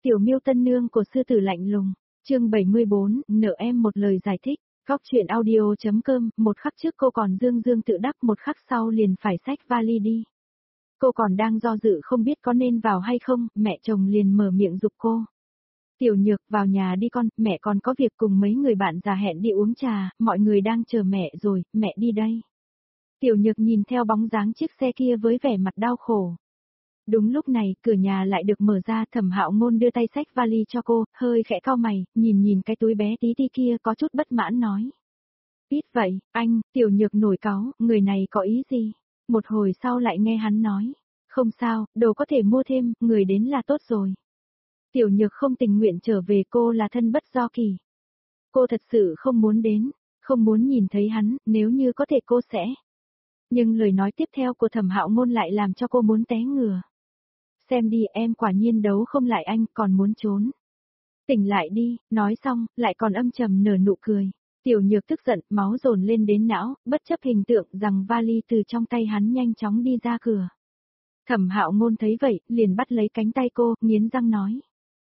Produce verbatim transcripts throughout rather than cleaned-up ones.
Tiểu Miêu tân nương của sư tử lạnh lùng, chương bảy mươi bốn, nợ em một lời giải thích. Góc truyện audio.com, một khắc trước cô còn dương dương tự đắc, một khắc sau liền phải xách vali đi. Cô còn đang do dự không biết có nên vào hay không, mẹ chồng liền mở miệng giục cô. Tiểu Nhược, vào nhà đi con, mẹ còn có việc cùng mấy người bạn già hẹn đi uống trà, mọi người đang chờ mẹ rồi, mẹ đi đây. Tiểu Nhược nhìn theo bóng dáng chiếc xe kia với vẻ mặt đau khổ. Đúng lúc này, cửa nhà lại được mở ra, Thẩm Hạo Ngôn đưa tay xách vali cho cô, hơi khẽ cau mày, nhìn nhìn cái túi bé tí ti kia có chút bất mãn nói. Ít vậy, anh, Tiểu Nhược nổi cáu, người này có ý gì? Một hồi sau lại nghe hắn nói. Không sao, đồ có thể mua thêm, người đến là tốt rồi. Tiểu Nhược không tình nguyện trở về, cô là thân bất do kỳ. Cô thật sự không muốn đến, không muốn nhìn thấy hắn, nếu như có thể cô sẽ. Nhưng lời nói tiếp theo của Thẩm Hạo Ngôn lại làm cho cô muốn té ngửa. Xem đi, em quả nhiên đấu không lại anh, còn muốn trốn. Tỉnh lại đi, nói xong, lại còn âm trầm nở nụ cười. Tiểu Nhược tức giận, máu dồn lên đến não, bất chấp hình tượng rằng vali từ trong tay hắn nhanh chóng đi ra cửa. Thẩm Hạo Ngôn thấy vậy, liền bắt lấy cánh tay cô, nghiến răng nói.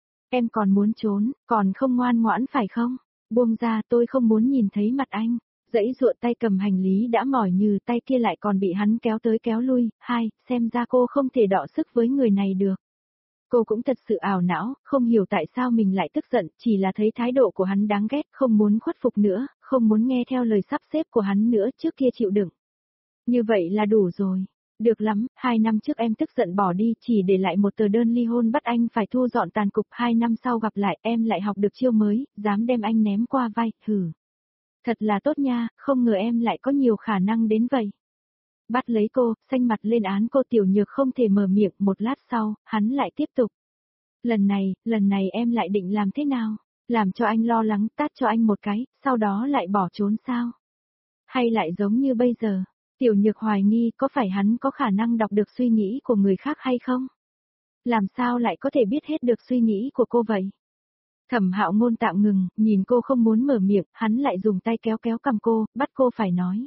Em còn muốn trốn, còn không ngoan ngoãn phải không? Buông ra, tôi không muốn nhìn thấy mặt anh. Dãy ruột tay cầm hành lý đã mỏi nhừ, tay kia lại còn bị hắn kéo tới kéo lui. Hai, xem ra cô không thể đọ sức với người này được. Cô cũng thật sự ảo não, không hiểu tại sao mình lại tức giận, chỉ là thấy thái độ của hắn đáng ghét, không muốn khuất phục nữa, không muốn nghe theo lời sắp xếp của hắn nữa, trước kia chịu đựng. Như vậy là đủ rồi. Được lắm, hai năm trước em tức giận bỏ đi, chỉ để lại một tờ đơn ly hôn bắt anh phải thu dọn tàn cục, hai năm sau gặp lại em lại học được chiêu mới, dám đem anh ném qua vai, hử. Thật là tốt nha, không ngờ em lại có nhiều khả năng đến vậy. Bắt lấy cô, xanh mặt lên án cô. Tiểu Nhược không thể mở miệng, một lát sau, hắn lại tiếp tục. Lần này, lần này em lại định làm thế nào? Làm cho anh lo lắng, tát cho anh một cái, sau đó lại bỏ trốn sao? Hay lại giống như bây giờ? Tiểu Nhược hoài nghi có phải hắn có khả năng đọc được suy nghĩ của người khác hay không? Làm sao lại có thể biết hết được suy nghĩ của cô vậy? Thẩm Hạo Ngôn tạm ngừng, nhìn cô không muốn mở miệng, hắn lại dùng tay kéo kéo cằm cô, bắt cô phải nói.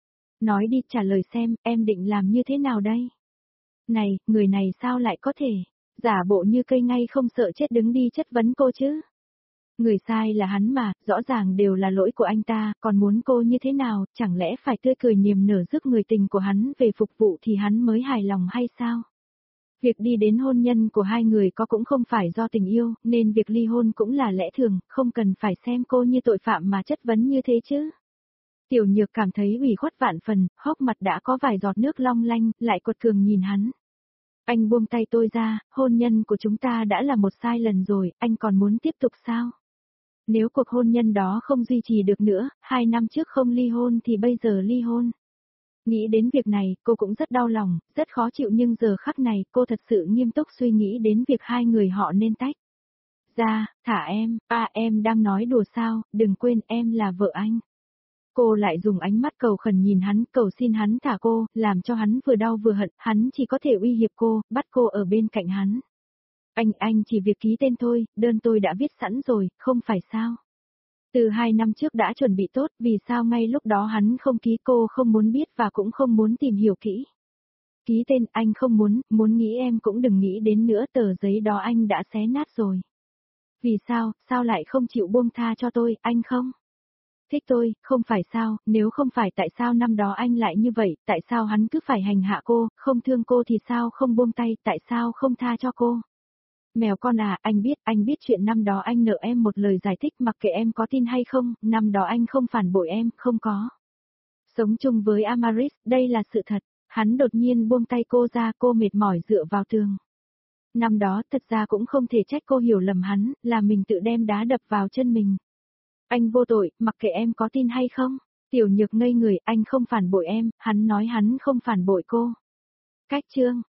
Nói đi, trả lời xem, em định làm như thế nào đây? Này, người này sao lại có thể, giả bộ như cây ngay không sợ chết đứng đi chất vấn cô chứ? Người sai là hắn mà, rõ ràng đều là lỗi của anh ta, còn muốn cô như thế nào, chẳng lẽ phải tươi cười niềm nở giúp người tình của hắn về phục vụ thì hắn mới hài lòng hay sao? Việc đi đến hôn nhân của hai người có cũng không phải do tình yêu, nên việc ly hôn cũng là lẽ thường, không cần phải xem cô như tội phạm mà chất vấn như thế chứ. Tiểu Nhược cảm thấy ủy khuất vạn phần, hốc mặt đã có vài giọt nước long lanh, lại quật cường nhìn hắn. Anh buông tay tôi ra, hôn nhân của chúng ta đã là một sai lần rồi, anh còn muốn tiếp tục sao? Nếu cuộc hôn nhân đó không duy trì được nữa, hai năm trước không ly hôn thì bây giờ ly hôn. Nghĩ đến việc này, cô cũng rất đau lòng, rất khó chịu, nhưng giờ khắc này cô thật sự nghiêm túc suy nghĩ đến việc hai người họ nên tách ra. Thả em, à em đang nói đùa sao, đừng quên em là vợ anh. Cô lại dùng ánh mắt cầu khẩn nhìn hắn, cầu xin hắn thả cô, làm cho hắn vừa đau vừa hận, hắn chỉ có thể uy hiếp cô, bắt cô ở bên cạnh hắn. Anh, anh chỉ việc ký tên thôi, đơn tôi đã viết sẵn rồi, không phải sao? Từ hai năm trước đã chuẩn bị tốt, vì sao ngay lúc đó hắn không ký? Cô không muốn biết và cũng không muốn tìm hiểu kỹ. Ký tên, anh không muốn, muốn nghĩ em cũng đừng nghĩ đến nữa, tờ giấy đó anh đã xé nát rồi. Vì sao, sao lại không chịu buông tha cho tôi, anh không? Thích tôi, không phải sao, nếu không phải tại sao năm đó anh lại như vậy, tại sao hắn cứ phải hành hạ cô, không thương cô thì sao không buông tay, tại sao không tha cho cô? Mèo con à, anh biết, anh biết chuyện năm đó anh nợ em một lời giải thích, mặc kệ em có tin hay không, năm đó anh không phản bội em, không có. Sống chung với Amaris, đây là sự thật. Hắn đột nhiên buông tay cô ra, cô mệt mỏi dựa vào tường. Năm đó thật ra cũng không thể trách cô hiểu lầm hắn, là mình tự đem đá đập vào chân mình. Anh vô tội, mặc kệ em có tin hay không. Tiểu Nhược ngây người, anh không phản bội em, hắn nói hắn không phản bội cô. Cách chương.